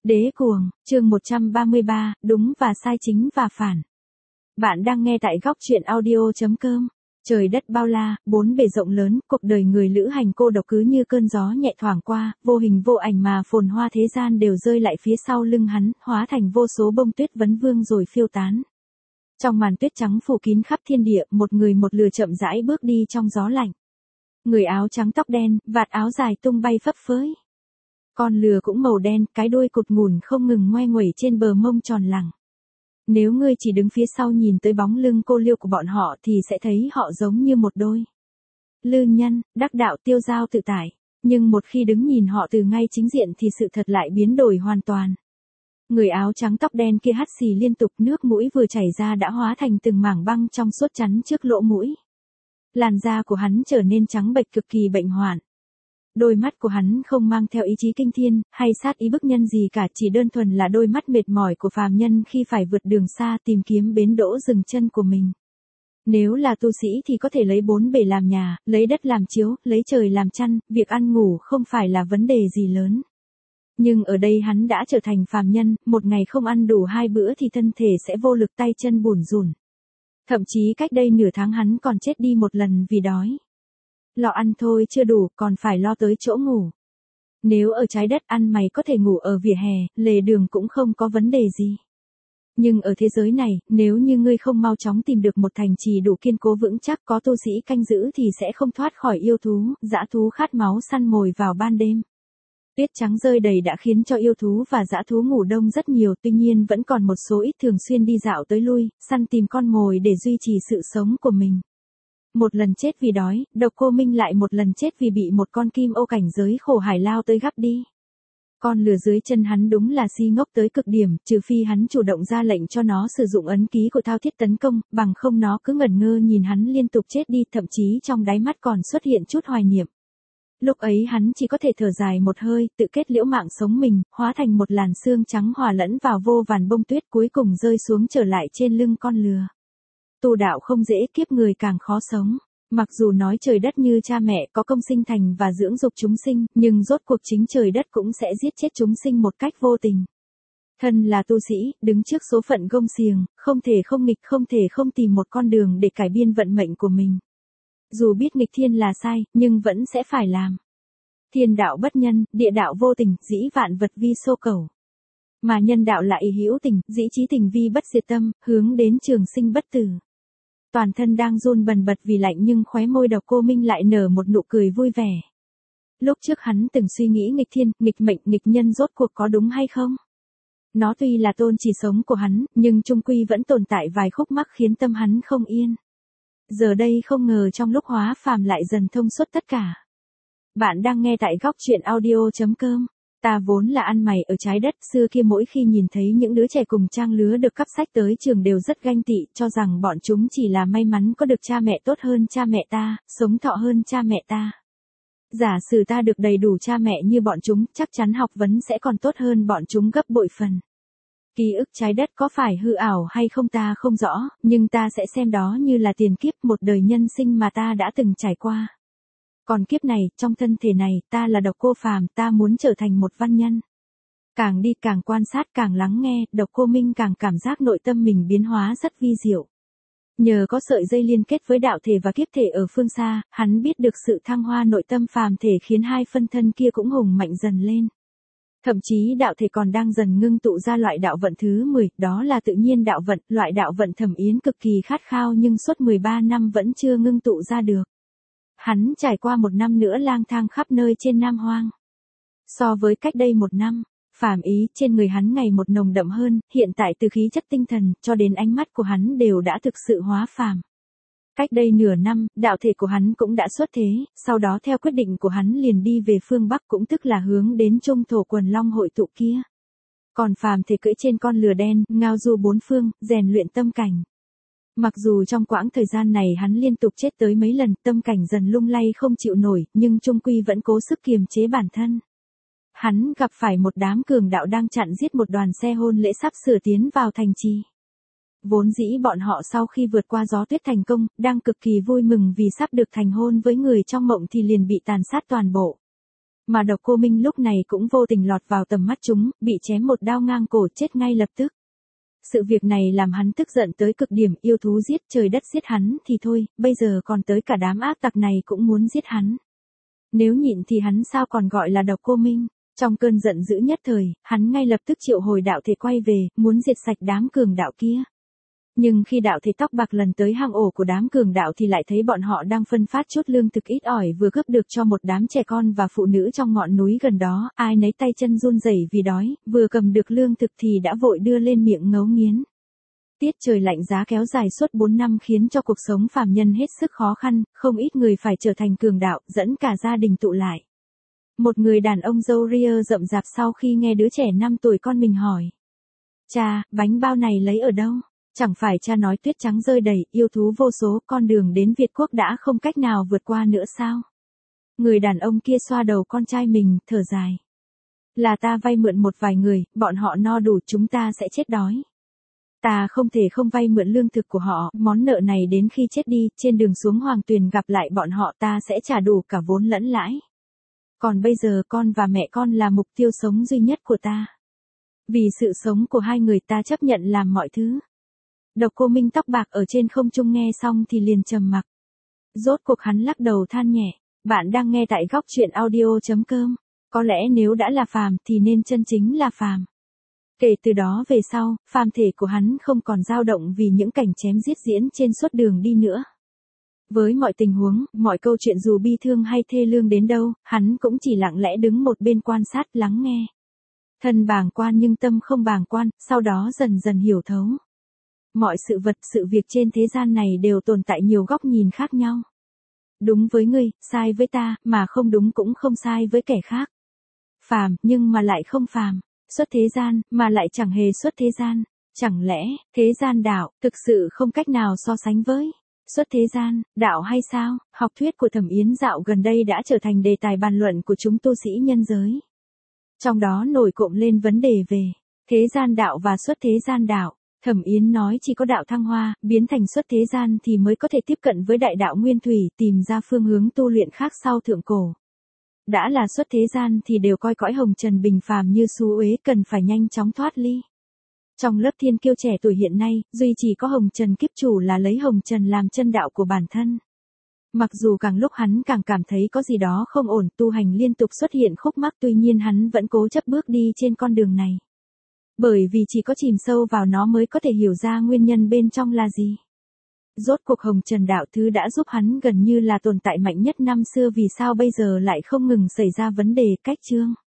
Đế cuồng, chương 133, đúng và sai, chính và phản. Bạn đang nghe tại góc truyện audio.com. Trời đất bao la, bốn bề rộng lớn, cuộc đời người lữ hành cô độc cứ như cơn gió nhẹ thoảng qua, vô hình vô ảnh mà phồn hoa thế gian đều rơi lại phía sau lưng hắn, hóa thành vô số bông tuyết vấn vương rồi phiêu tán. Trong màn tuyết trắng phủ kín khắp thiên địa, một người một lừa chậm rãi bước đi trong gió lạnh. Người áo trắng tóc đen, vạt áo dài tung bay phấp phới. Con lừa cũng màu đen, cái đuôi cụt ngủn không ngừng ngoe nguẩy trên bờ mông tròn lẳng. Nếu ngươi chỉ đứng phía sau nhìn tới bóng lưng cô liêu của bọn họ thì sẽ thấy họ giống như một đôi lư nhân, đắc đạo tiêu dao tự tại. Nhưng một khi đứng nhìn họ từ ngay chính diện thì sự thật lại biến đổi hoàn toàn. Người áo trắng tóc đen kia hắt xì liên tục, nước mũi vừa chảy ra đã hóa thành từng mảng băng trong suốt chắn trước lỗ mũi. Làn da của hắn trở nên trắng bệch cực kỳ bệnh hoạn. Đôi mắt của hắn không mang theo ý chí kinh thiên, hay sát ý bức nhân gì cả, chỉ đơn thuần là đôi mắt mệt mỏi của phàm nhân khi phải vượt đường xa tìm kiếm bến đỗ dừng chân của mình. Nếu là tu sĩ thì có thể lấy bốn bề làm nhà, lấy đất làm chiếu, lấy trời làm chăn, việc ăn ngủ không phải là vấn đề gì lớn. Nhưng ở đây hắn đã trở thành phàm nhân, một ngày không ăn đủ 2 bữa thì thân thể sẽ vô lực, tay chân bủn rủn. Thậm chí cách đây nửa tháng hắn còn chết đi một lần vì đói. Lo ăn thôi chưa đủ, còn phải lo tới chỗ ngủ. Nếu ở trái đất ăn mày có thể ngủ ở vỉa hè, lề đường cũng không có vấn đề gì. Nhưng ở thế giới này, nếu như ngươi không mau chóng tìm được một thành trì đủ kiên cố vững chắc có tu sĩ canh giữ thì sẽ không thoát khỏi yêu thú, dã thú khát máu săn mồi vào ban đêm. Tuyết trắng rơi đầy đã khiến cho yêu thú và dã thú ngủ đông rất nhiều, tuy nhiên vẫn còn một số ít thường xuyên đi dạo tới lui, săn tìm con mồi để duy trì sự sống của mình. Một lần chết vì đói, Độc Cô Minh lại một lần chết vì bị một con kim ô cảnh giới khổ hải lao tới gắp đi. Con lừa dưới chân hắn đúng là si ngốc tới cực điểm, trừ phi hắn chủ động ra lệnh cho nó sử dụng ấn ký của thao thiết tấn công, bằng không nó cứ ngẩn ngơ nhìn hắn liên tục chết đi, thậm chí trong đáy mắt còn xuất hiện chút hoài niệm. Lúc ấy hắn chỉ có thể thở dài một hơi, tự kết liễu mạng sống mình, hóa thành một làn sương trắng hòa lẫn vào vô vàn bông tuyết, cuối cùng rơi xuống trở lại trên lưng con lừa. Tu đạo không dễ, kiếp người càng khó sống. Mặc dù nói trời đất như cha mẹ có công sinh thành và dưỡng dục chúng sinh, nhưng rốt cuộc chính trời đất cũng sẽ giết chết chúng sinh một cách vô tình. Thân là tu sĩ, đứng trước số phận gông xiềng, không thể không nghịch, không thể không tìm một con đường để cải biên vận mệnh của mình. Dù biết nghịch thiên là sai, nhưng vẫn sẽ phải làm. Thiên đạo bất nhân, địa đạo vô tình, dĩ vạn vật vi xô cầu. Mà nhân đạo lại hữu tình, dĩ trí tình vi bất diệt tâm, hướng đến trường sinh bất tử. Toàn thân đang run bần bật vì lạnh nhưng khóe môi Độc Cô Minh lại nở một nụ cười vui vẻ. Lúc trước hắn từng suy nghĩ nghịch thiên, nghịch mệnh, nghịch nhân rốt cuộc có đúng hay không? Nó tuy là tôn chỉ sống của hắn, nhưng chung quy vẫn tồn tại vài khúc mắc khiến tâm hắn không yên. Giờ đây không ngờ trong lúc hóa phàm lại dần thông suốt tất cả. Bạn đang nghe tại góc truyện audio.com. Ta vốn là ăn mày ở trái đất, xưa kia mỗi khi nhìn thấy những đứa trẻ cùng trang lứa được cắp sách tới trường đều rất ganh tị, cho rằng bọn chúng chỉ là may mắn có được cha mẹ tốt hơn cha mẹ ta, sống thọ hơn cha mẹ ta. Giả sử ta được đầy đủ cha mẹ như bọn chúng, chắc chắn học vấn sẽ còn tốt hơn bọn chúng gấp bội phần. Ký ức trái đất có phải hư ảo hay không ta không rõ, nhưng ta sẽ xem đó như là tiền kiếp, một đời nhân sinh mà ta đã từng trải qua. Còn kiếp này, trong thân thể này, ta là Độc Cô Phàm, ta muốn trở thành một văn nhân. Càng đi càng quan sát càng lắng nghe, Độc Cô Minh càng cảm giác nội tâm mình biến hóa rất vi diệu. Nhờ có sợi dây liên kết với đạo thể và kiếp thể ở phương xa, hắn biết được sự thăng hoa nội tâm phàm thể khiến hai phân thân kia cũng hùng mạnh dần lên. Thậm chí đạo thể còn đang dần ngưng tụ ra loại đạo vận thứ 10, đó là tự nhiên đạo vận, loại đạo vận Thẩm Yến cực kỳ khát khao nhưng suốt 13 năm vẫn chưa ngưng tụ ra được. Hắn trải qua 1 năm nữa lang thang khắp nơi trên Nam Hoang. So với cách đây 1 năm, phàm ý trên người hắn ngày một nồng đậm hơn, hiện tại từ khí chất tinh thần cho đến ánh mắt của hắn đều đã thực sự hóa phàm. Cách đây nửa năm, đạo thể của hắn cũng đã xuất thế, sau đó theo quyết định của hắn liền đi về phương Bắc, cũng tức là hướng đến Trung Thổ Quần Long hội tụ kia. Còn phàm thể cưỡi trên con lừa đen, ngao du bốn phương, rèn luyện tâm cảnh. Mặc dù trong quãng thời gian này hắn liên tục chết tới mấy lần, tâm cảnh dần lung lay không chịu nổi, nhưng chung quy vẫn cố sức kiềm chế bản thân. Hắn gặp phải một đám cường đạo đang chặn giết một đoàn xe hôn lễ sắp sửa tiến vào thành trì. Vốn dĩ bọn họ sau khi vượt qua gió tuyết thành công, đang cực kỳ vui mừng vì sắp được thành hôn với người trong mộng thì liền bị tàn sát toàn bộ. Mà Độc Cô Minh lúc này cũng vô tình lọt vào tầm mắt chúng, bị chém một đao ngang cổ chết ngay lập tức. Sự việc này làm hắn tức giận tới cực điểm, yêu thú giết trời đất giết hắn thì thôi, bây giờ còn tới cả đám ác tặc này cũng muốn giết hắn. Nếu nhịn thì hắn sao còn gọi là Độc Cô Minh. Trong cơn giận dữ nhất thời, hắn ngay lập tức triệu hồi đạo thể quay về, muốn diệt sạch đám cường đạo kia. Nhưng khi đạo thể tóc bạc lần tới hang ổ của đám cường đạo thì lại thấy bọn họ đang phân phát chút lương thực ít ỏi vừa cướp được cho một đám trẻ con và phụ nữ trong ngọn núi gần đó, ai nấy tay chân run rẩy vì đói, vừa cầm được lương thực thì đã vội đưa lên miệng ngấu nghiến. Tiết trời lạnh giá kéo dài suốt 4 năm khiến cho cuộc sống phàm nhân hết sức khó khăn, không ít người phải trở thành cường đạo, dẫn cả gia đình tụ lại. Một người đàn ông râu ria rậm rạp sau khi nghe đứa trẻ 5 tuổi con mình hỏi. Cha, bánh bao này lấy ở đâu? Chẳng phải cha nói tuyết trắng rơi đầy, yêu thú vô số, con đường đến Việt Quốc đã không cách nào vượt qua nữa sao? Người đàn ông kia xoa đầu con trai mình, thở dài. Là ta vay mượn một vài người, bọn họ no đủ chúng ta sẽ chết đói. Ta không thể không vay mượn lương thực của họ, món nợ này đến khi chết đi, trên đường xuống Hoàng Tuyền gặp lại bọn họ ta sẽ trả đủ cả vốn lẫn lãi. Còn bây giờ con và mẹ con là mục tiêu sống duy nhất của ta. Vì sự sống của hai người ta chấp nhận làm mọi thứ. Độc Cô Minh tóc bạc ở trên không trung nghe xong thì liền trầm mặc. Rốt cuộc hắn lắc đầu than nhẹ. Bạn đang nghe tại góc truyện audio.com. Có lẽ nếu đã là phàm thì nên chân chính là phàm. Kể từ đó về sau, phàm thể của hắn không còn dao động vì những cảnh chém giết diễn trên suốt đường đi nữa. Với mọi tình huống, mọi câu chuyện dù bi thương hay thê lương đến đâu, hắn cũng chỉ lặng lẽ đứng một bên quan sát lắng nghe. Thân bàng quan nhưng tâm không bàng quan, sau đó dần dần hiểu thấu. Mọi sự vật sự việc trên thế gian này đều tồn tại nhiều góc nhìn khác nhau. Đúng với ngươi, sai với ta, mà không đúng cũng không sai với kẻ khác. Phàm, nhưng mà lại không phàm. Xuất thế gian, mà lại chẳng hề xuất thế gian. Chẳng lẽ, thế gian đạo, thực sự không cách nào so sánh với xuất thế gian, đạo hay sao? Học thuyết của Thẩm Yến dạo gần đây đã trở thành đề tài bàn luận của chúng tu sĩ nhân giới. Trong đó nổi cộm lên vấn đề về thế gian đạo và xuất thế gian đạo. Thẩm Yến nói chỉ có đạo thăng hoa, biến thành xuất thế gian thì mới có thể tiếp cận với đại đạo nguyên thủy, tìm ra phương hướng tu luyện khác sau thượng cổ. Đã là xuất thế gian thì đều coi cõi hồng trần bình phàm như xú uế cần phải nhanh chóng thoát ly. Trong lớp thiên kiêu trẻ tuổi hiện nay, duy chỉ có hồng trần kiếp chủ là lấy hồng trần làm chân đạo của bản thân. Mặc dù càng lúc hắn càng cảm thấy có gì đó không ổn, tu hành liên tục xuất hiện khúc mắc, tuy nhiên hắn vẫn cố chấp bước đi trên con đường này. Bởi vì chỉ có chìm sâu vào nó mới có thể hiểu ra nguyên nhân bên trong là gì. Rốt cuộc hồng trần đạo thứ đã giúp hắn gần như là tồn tại mạnh nhất năm xưa, vì sao bây giờ lại không ngừng xảy ra vấn đề cách chương.